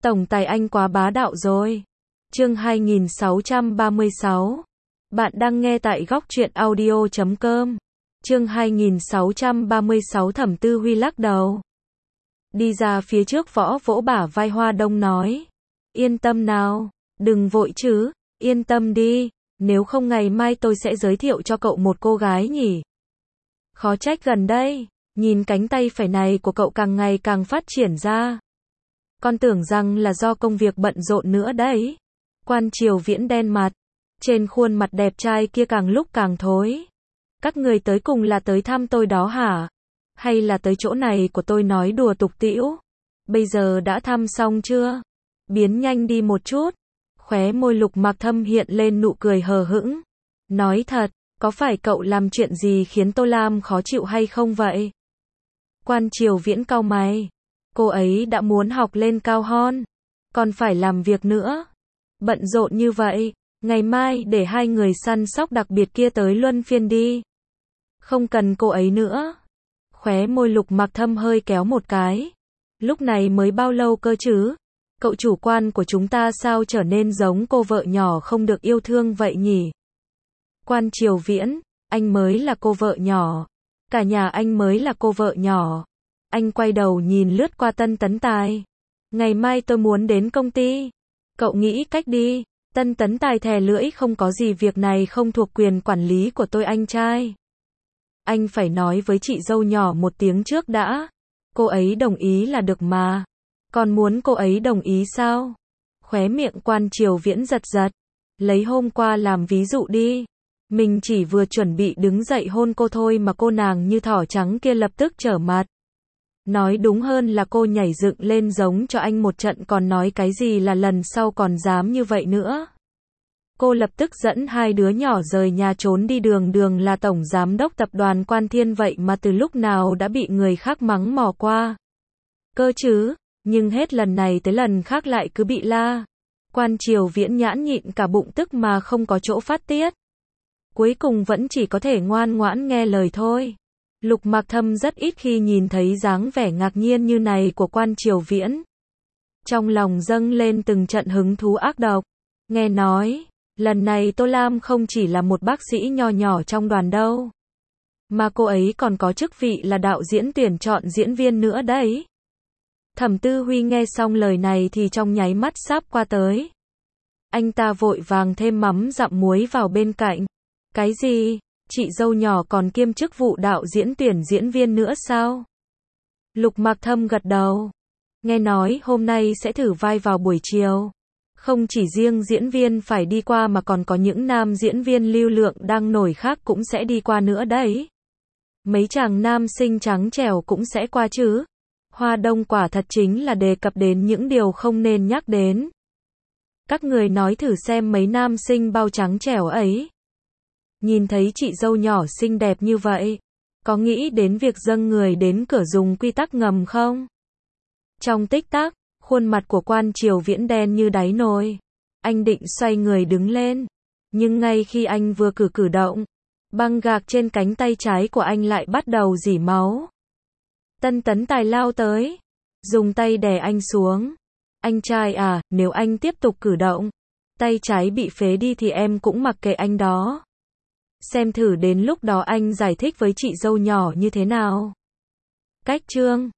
Tổng tài anh quá bá đạo rồi. Chương 2636. Bạn đang nghe tại góc truyện audio.com. Chương 2636 Thẩm Tư Huy lắc đầu. Đi ra phía trước võ vỗ bả vai Hoa Đông nói. Yên tâm nào, đừng vội chứ, yên tâm đi, nếu không ngày mai tôi sẽ giới thiệu cho cậu một cô gái nhỉ. Khó trách gần đây, nhìn cánh tay phải này của cậu càng ngày càng phát triển ra. Con tưởng rằng là do công việc bận rộn nữa đấy. Quan Triều Viễn đen mặt, trên khuôn mặt đẹp trai kia càng lúc càng thối. Các người tới cùng là tới thăm tôi đó hả? Hay là tới chỗ này của tôi nói đùa tục tĩu? Bây giờ đã thăm xong chưa? Biến nhanh đi một chút. Khóe môi Lục Mặc Thâm hiện lên nụ cười hờ hững. Nói thật, có phải cậu làm chuyện gì khiến Tô Lam khó chịu hay không vậy? Quan Triều Viễn cau mày. Cô ấy đã muốn học lên cao hon, còn phải làm việc nữa. Bận rộn như vậy, ngày mai để hai người săn sóc đặc biệt kia tới luân phiên đi. Không cần cô ấy nữa. Khóe môi Lục Mặc Thâm hơi kéo một cái. Lúc này mới bao lâu cơ chứ? Cậu chủ quan của chúng ta sao trở nên giống cô vợ nhỏ không được yêu thương vậy nhỉ? Quan Triều Viễn, anh mới là cô vợ nhỏ. Cả nhà anh mới là cô vợ nhỏ. Anh quay đầu nhìn lướt qua Tân Tấn Tài. Ngày mai tôi muốn đến công ty. Cậu nghĩ cách đi. Tân Tấn Tài thè lưỡi, không có gì, việc này không thuộc quyền quản lý của tôi anh trai. Anh phải nói với chị dâu nhỏ một tiếng trước đã. Cô ấy đồng ý là được mà. Còn muốn cô ấy đồng ý sao? Khóe miệng Quan Triều Viễn giật giật. Lấy hôm qua làm ví dụ đi. Mình chỉ vừa chuẩn bị đứng dậy hôn cô thôi mà cô nàng như thỏ trắng kia lập tức trở mặt. Nói đúng hơn là cô nhảy dựng lên giống cho anh một trận, còn nói cái gì là lần sau còn dám như vậy nữa. Cô lập tức dẫn hai đứa nhỏ rời nhà trốn đi, đường đường là tổng giám đốc tập đoàn Quan Thiên vậy mà từ lúc nào đã bị người khác mắng mỏ qua. Cơ chứ, nhưng hết lần này tới lần khác lại cứ bị la. Quan Triều Viễn nhãn nhịn cả bụng tức mà không có chỗ phát tiết. Cuối cùng vẫn chỉ có thể ngoan ngoãn nghe lời thôi. Lục Mặc Thâm rất ít khi nhìn thấy dáng vẻ ngạc nhiên như này của Quan Triều Viễn. Trong lòng dâng lên từng trận hứng thú ác độc. Nghe nói, lần này Tô Lam không chỉ là một bác sĩ nho nhỏ trong đoàn đâu. Mà cô ấy còn có chức vị là đạo diễn tuyển chọn diễn viên nữa đấy. Thẩm Tư Huy nghe xong lời này thì trong nháy mắt sắp qua tới. Anh ta vội vàng thêm mắm dặm muối vào bên cạnh. Cái gì? Chị dâu nhỏ còn kiêm chức vụ đạo diễn tuyển diễn viên nữa sao? Lục Mặc Thâm gật đầu. Nghe nói hôm nay sẽ thử vai vào buổi chiều. Không chỉ riêng diễn viên phải đi qua mà còn có những nam diễn viên lưu lượng đang nổi khác cũng sẽ đi qua nữa đấy. Mấy chàng nam xinh trắng trẻo cũng sẽ qua chứ. Hoa Đông quả thật chính là đề cập đến những điều không nên nhắc đến. Các người nói thử xem mấy nam sinh bao trắng trẻo ấy. Nhìn thấy chị dâu nhỏ xinh đẹp như vậy, có nghĩ đến việc dâng người đến cửa dùng quy tắc ngầm không? Trong tích tắc, khuôn mặt của Quan Triều Viễn đen như đáy nồi. Anh định xoay người đứng lên, nhưng ngay khi anh vừa cử động, băng gạc trên cánh tay trái của anh lại bắt đầu rỉ máu. Tân Tấn Tài lao tới, dùng tay đè anh xuống. Anh trai à, nếu anh tiếp tục cử động, tay trái bị phế đi thì em cũng mặc kệ anh đó. Xem thử đến lúc đó anh giải thích với chị dâu nhỏ như thế nào. Cách chương